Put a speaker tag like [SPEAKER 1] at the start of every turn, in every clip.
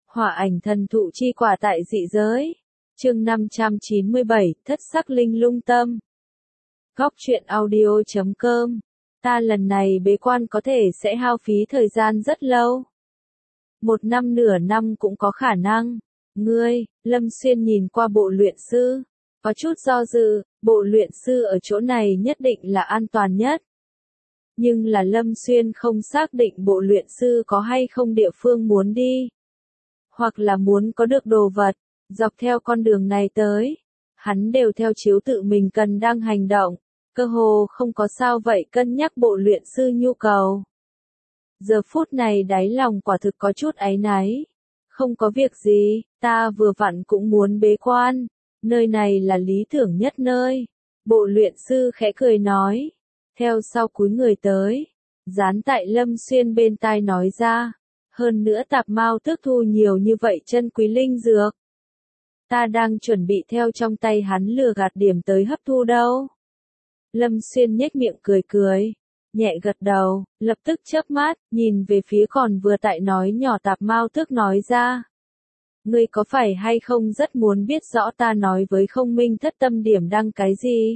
[SPEAKER 1] Hỏa ảnh thần thụ chi quả tại dị giới. Chương 597, thất sắc linh lung tâm. Góc truyện audio.com. Ta lần này bế quan có thể sẽ hao phí thời gian rất lâu. 1 năm nửa năm cũng có khả năng. Ngươi, Lâm Xuyên nhìn qua bộ luyện sư. Có chút do dự, bộ luyện sư ở chỗ này nhất định là an toàn nhất. Nhưng là Lâm Xuyên không xác định bộ luyện sư có hay không địa phương muốn đi. Hoặc là muốn có được đồ vật, dọc theo con đường này tới. Hắn đều theo chiếu tự mình cần đang hành động, cơ hồ không có sao vậy cân nhắc bộ luyện sư nhu cầu. Giờ phút này đáy lòng quả thực có chút áy náy. Không có việc gì, ta vừa vặn cũng muốn bế quan, nơi này là lý tưởng nhất nơi. Bộ luyện sư khẽ cười nói, theo sau cúi người tới, dán tại Lâm Xuyên bên tai nói ra. Hơn nữa tạp mao tước thu nhiều như vậy chân quý linh dược. Ta đang chuẩn bị theo trong tay hắn lừa gạt điểm tới hấp thu đâu. Lâm Xuyên nhếch miệng cười cười, nhẹ gật đầu, lập tức chớp mắt, nhìn về phía còn vừa tại nói nhỏ tạp mao tước nói ra. Ngươi có phải hay không rất muốn biết rõ ta nói với không minh thất tâm điểm đăng cái gì?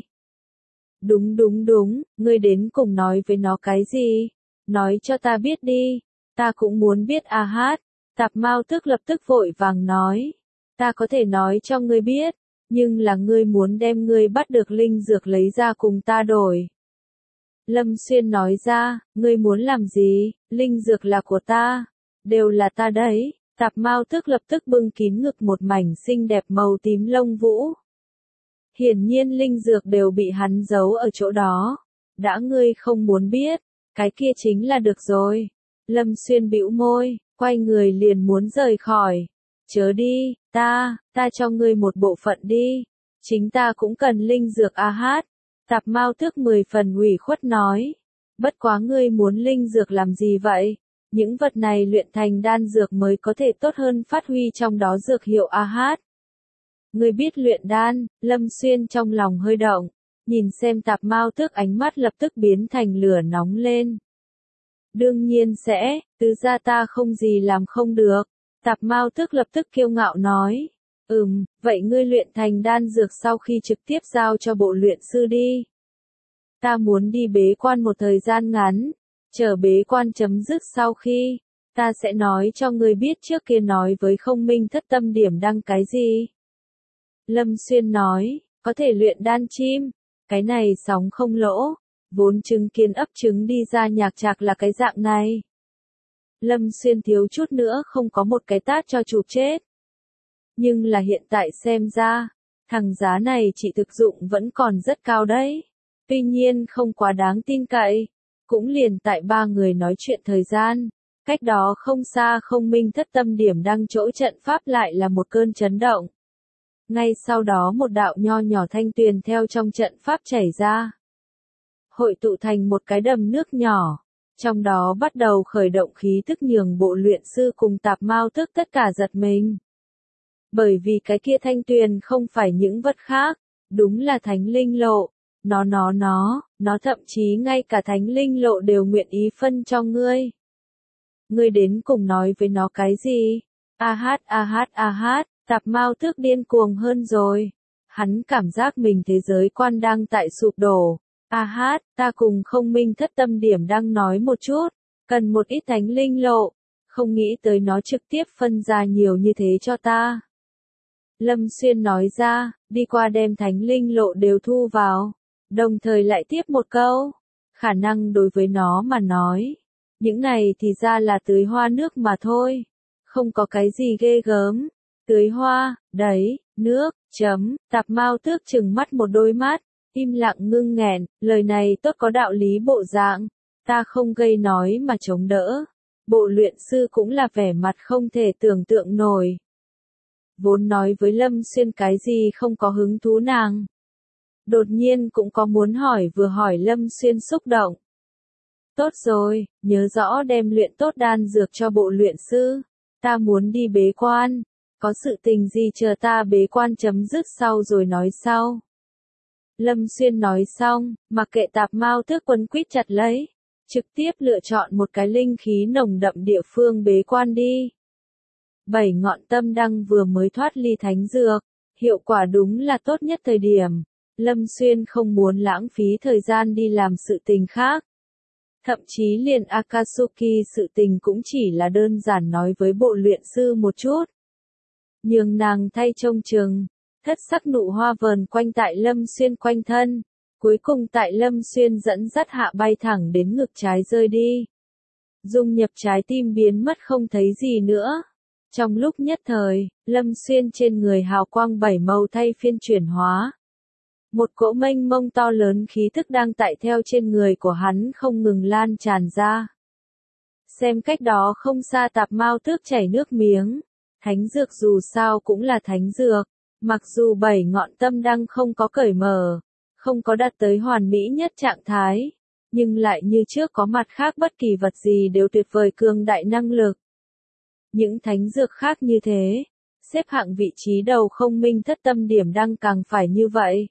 [SPEAKER 1] Đúng, ngươi đến cùng nói với nó cái gì? Nói cho ta biết đi. Ta cũng muốn biết a hát. Tạp mao tước lập tức vội vàng nói. Ta có thể nói cho ngươi biết, nhưng là ngươi muốn đem ngươi bắt được linh dược lấy ra cùng ta đổi. Lâm Xuyên nói ra, ngươi muốn làm gì, linh dược là của ta, đều là ta đấy. Tạp mao tước lập tức bưng kín ngực một mảnh xinh đẹp màu tím lông vũ. Hiển nhiên linh dược đều bị hắn giấu ở chỗ đó. Đã ngươi không muốn biết, cái kia chính là được rồi. Lâm Xuyên bĩu môi, quay người liền muốn rời khỏi. Chớ đi, ta cho ngươi một bộ phận đi. Chính ta cũng cần linh dược a hát. Tạp mao tước 10 phần ủy khuất nói. Bất quá ngươi muốn linh dược làm gì vậy? Những vật này luyện thành đan dược mới có thể tốt hơn phát huy trong đó dược hiệu a hát. Ngươi biết luyện đan, Lâm Xuyên trong lòng hơi động. Nhìn xem tạp mao tước ánh mắt lập tức biến thành lửa nóng lên. Đương nhiên sẽ, tứ gia ta không gì làm không được. Tạp mao tước lập tức kiêu ngạo nói. Vậy ngươi luyện thành đan dược sau khi trực tiếp giao cho bộ luyện sư đi. Ta muốn đi bế quan một thời gian ngắn. Chờ bế quan chấm dứt sau khi, ta sẽ nói cho ngươi biết trước kia nói với không minh thất tâm điểm đăng cái gì. Lâm Xuyên nói, có thể luyện đan chim. Cái này sóng không lỗ. Vốn chứng kiến ấp trứng đi ra nhạc trạc là cái dạng này. Lâm Xuyên thiếu chút nữa không có một cái tát cho chụp chết. Nhưng là hiện tại xem ra, thằng giá này chỉ thực dụng vẫn còn rất cao đấy. Tuy nhiên không quá đáng tin cậy. Cũng liền tại 3 người nói chuyện thời gian. Cách đó không xa không minh thất tâm điểm đăng chỗ trận pháp lại là một cơn chấn động. Ngay sau đó một đạo nho nhỏ thanh tuyền theo trong trận pháp chảy ra. Hội tụ thành một cái đầm nước nhỏ. Trong đó bắt đầu khởi động khí tức nhường bộ luyện sư cùng tạp mao tước tất cả giật mình. Bởi vì cái kia thanh tuyền không phải những vật khác, đúng là thánh linh lộ. Nó thậm chí ngay cả thánh linh lộ đều nguyện ý phân cho ngươi. Ngươi đến cùng nói với nó cái gì? A hát, tạp mao tước điên cuồng hơn rồi. Hắn cảm giác mình thế giới quan đang tại sụp đổ. A hát, ta cùng không minh thất tâm điểm đang nói một chút, cần một ít thánh linh lộ, không nghĩ tới nó trực tiếp phân ra nhiều như thế cho ta. Lâm Xuyên nói ra, đi qua đem thánh linh lộ đều thu vào, đồng thời lại tiếp một câu, khả năng đối với nó mà nói, những này thì ra là tưới hoa nước mà thôi, không có cái gì ghê gớm, tưới hoa, đấy, nước, tạp mao tước chừng mắt một đôi mắt. Im lặng ngưng nghẹn, lời này tốt có đạo lý bộ dạng, ta không gây nói mà chống đỡ. Bộ luyện sư cũng là vẻ mặt không thể tưởng tượng nổi. Vốn nói với Lâm Xuyên cái gì không có hứng thú nàng. Đột nhiên cũng có muốn hỏi vừa hỏi Lâm Xuyên xúc động. Tốt rồi, nhớ rõ đem luyện tốt đan dược cho bộ luyện sư. Ta muốn đi bế quan, có sự tình gì chờ ta bế quan chấm dứt sau rồi nói sau. Lâm Xuyên nói xong, mặc kệ tạp mao tước quấn quýt chặt lấy, trực tiếp lựa chọn một cái linh khí nồng đậm địa phương bế quan đi. 7 ngọn tâm đăng vừa mới thoát ly thánh dược, hiệu quả đúng là tốt nhất thời điểm. Lâm Xuyên không muốn lãng phí thời gian đi làm sự tình khác. Thậm chí liền Akatsuki sự tình cũng chỉ là đơn giản nói với bộ luyện sư một chút. Nhường nàng thay trông chừng, thất sắc nụ hoa vờn quanh tại Lâm Xuyên quanh thân, cuối cùng tại Lâm Xuyên dẫn dắt hạ bay thẳng đến ngực trái rơi đi. Dung nhập trái tim biến mất không thấy gì nữa. Trong lúc nhất thời, Lâm Xuyên trên người hào quang 7 màu thay phiên chuyển hóa. Một cỗ mênh mông to lớn khí thức đang tại theo trên người của hắn không ngừng lan tràn ra. Xem cách đó không xa Tạp Mao Tước chảy nước miếng. Thánh dược dù sao cũng là thánh dược, mặc dù 7 ngọn tâm đăng không có cởi mở, không có đạt tới hoàn mỹ nhất trạng thái, nhưng lại như trước có mặt khác bất kỳ vật gì đều tuyệt vời cường đại năng lực. Những thánh dược khác như thế, xếp hạng vị trí đầu không minh thất tâm điểm đăng càng phải như vậy.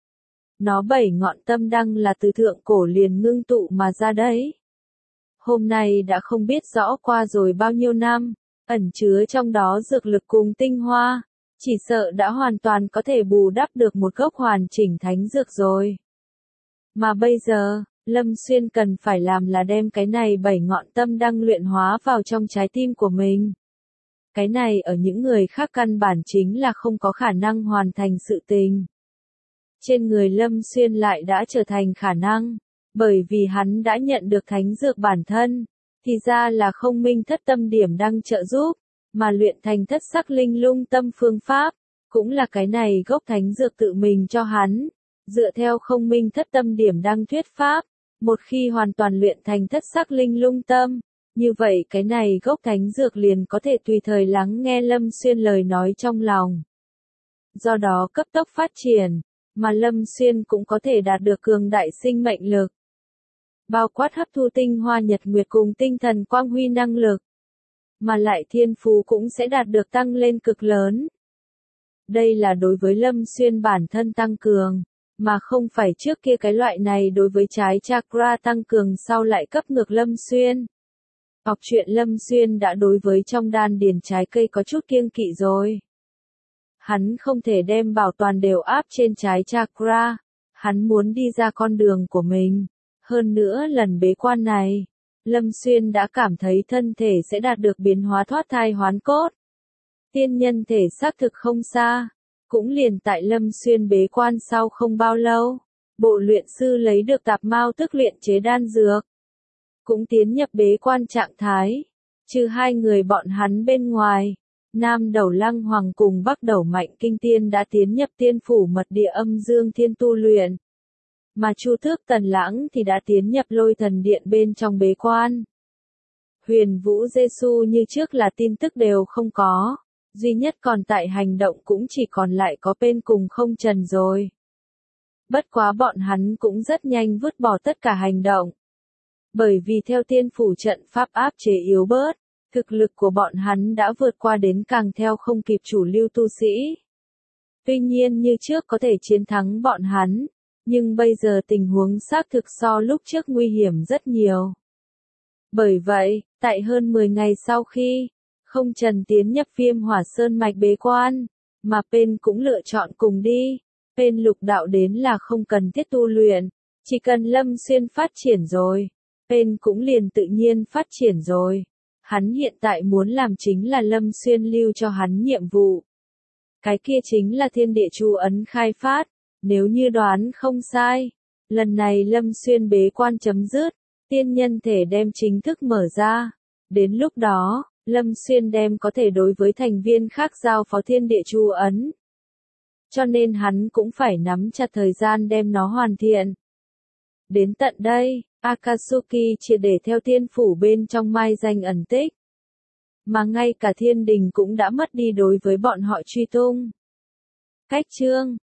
[SPEAKER 1] Nó 7 ngọn tâm đăng là từ thượng cổ liền ngưng tụ mà ra đấy. Hôm nay đã không biết rõ qua rồi bao nhiêu năm, ẩn chứa trong đó dược lực cùng tinh hoa, chỉ sợ đã hoàn toàn có thể bù đắp được một gốc hoàn chỉnh thánh dược rồi. Mà bây giờ, Lâm Xuyên cần phải làm là đem cái này 7 ngọn tâm đăng luyện hóa vào trong trái tim của mình. Cái này ở những người khác căn bản chính là không có khả năng hoàn thành sự tình. Trên người Lâm Xuyên lại đã trở thành khả năng, bởi vì hắn đã nhận được thánh dược bản thân, thì ra là không minh thất tâm điểm đăng trợ giúp, mà luyện thành thất sắc linh lung tâm phương pháp, cũng là cái này gốc thánh dược tự mình cho hắn, dựa theo không minh thất tâm điểm đăng thuyết pháp, một khi hoàn toàn luyện thành thất sắc linh lung tâm, như vậy cái này gốc thánh dược liền có thể tùy thời lắng nghe Lâm Xuyên lời nói trong lòng. Do đó cấp tốc phát triển, mà Lâm Xuyên cũng có thể đạt được cường đại sinh mệnh lực. Bao quát hấp thu tinh hoa nhật nguyệt cùng tinh thần quang huy năng lực. Mà lại thiên phú cũng sẽ đạt được tăng lên cực lớn. Đây là đối với Lâm Xuyên bản thân tăng cường, mà không phải trước kia cái loại này đối với trái chakra tăng cường sau lại cấp ngược Lâm Xuyên. Học chuyện Lâm Xuyên đã đối với trong đan điền trái cây có chút kiêng kỵ rồi. Hắn không thể đem bảo toàn đều áp trên trái chakra, hắn muốn đi ra con đường của mình. Hơn nữa lần bế quan này, Lâm Xuyên đã cảm thấy thân thể sẽ đạt được biến hóa thoát thai hoán cốt. Tiên nhân thể xác thực không xa, cũng liền tại Lâm Xuyên bế quan sau không bao lâu, bộ luyện sư lấy được Tạp Mao Tước luyện chế đan dược, cũng tiến nhập bế quan trạng thái, trừ hai người bọn hắn bên ngoài. Nam Đầu Lăng Hoàng cùng Bắc Đầu Mạnh Kinh Tiên đã tiến nhập tiên phủ mật địa âm dương thiên tu luyện. Mà Chu Tước Tần Lãng thì đã tiến nhập Lôi Thần Điện bên trong bế quan. Huyền Vũ Giê-xu như trước là tin tức đều không có, duy nhất còn tại hành động cũng chỉ còn lại có Bên cùng Không Trần rồi. Bất quá bọn hắn cũng rất nhanh vứt bỏ tất cả hành động. Bởi vì theo tiên phủ trận pháp áp chế yếu bớt, thực lực của bọn hắn đã vượt qua đến càng theo không kịp chủ lưu tu sĩ. Tuy nhiên như trước có thể chiến thắng bọn hắn, nhưng bây giờ tình huống xác thực so lúc trước nguy hiểm rất nhiều. Bởi vậy, tại hơn 10 ngày sau khi Không Trần tiến nhập Viêm Hỏa Sơn mạch bế quan, mà Bên cũng lựa chọn cùng đi. Bên lục đạo đến là không cần thiết tu luyện, chỉ cần Lâm Xuyên phát triển rồi, Bên cũng liền tự nhiên phát triển rồi. Hắn hiện tại muốn làm chính là Lâm Xuyên lưu cho hắn nhiệm vụ. Cái kia chính là thiên địa chú ấn khai phát, nếu như đoán không sai. Lần này Lâm Xuyên bế quan chấm dứt, tiên nhân thể đem chính thức mở ra. Đến lúc đó, Lâm Xuyên đem có thể đối với thành viên khác giao phó thiên địa chú ấn. Cho nên hắn cũng phải nắm chặt thời gian đem nó hoàn thiện. Đến tận đây, Akatsuki triệt để theo tiên phủ bên trong mai danh ẩn tích. Mà ngay cả thiên đình cũng đã mất đi đối với bọn họ truy tung. Cách chương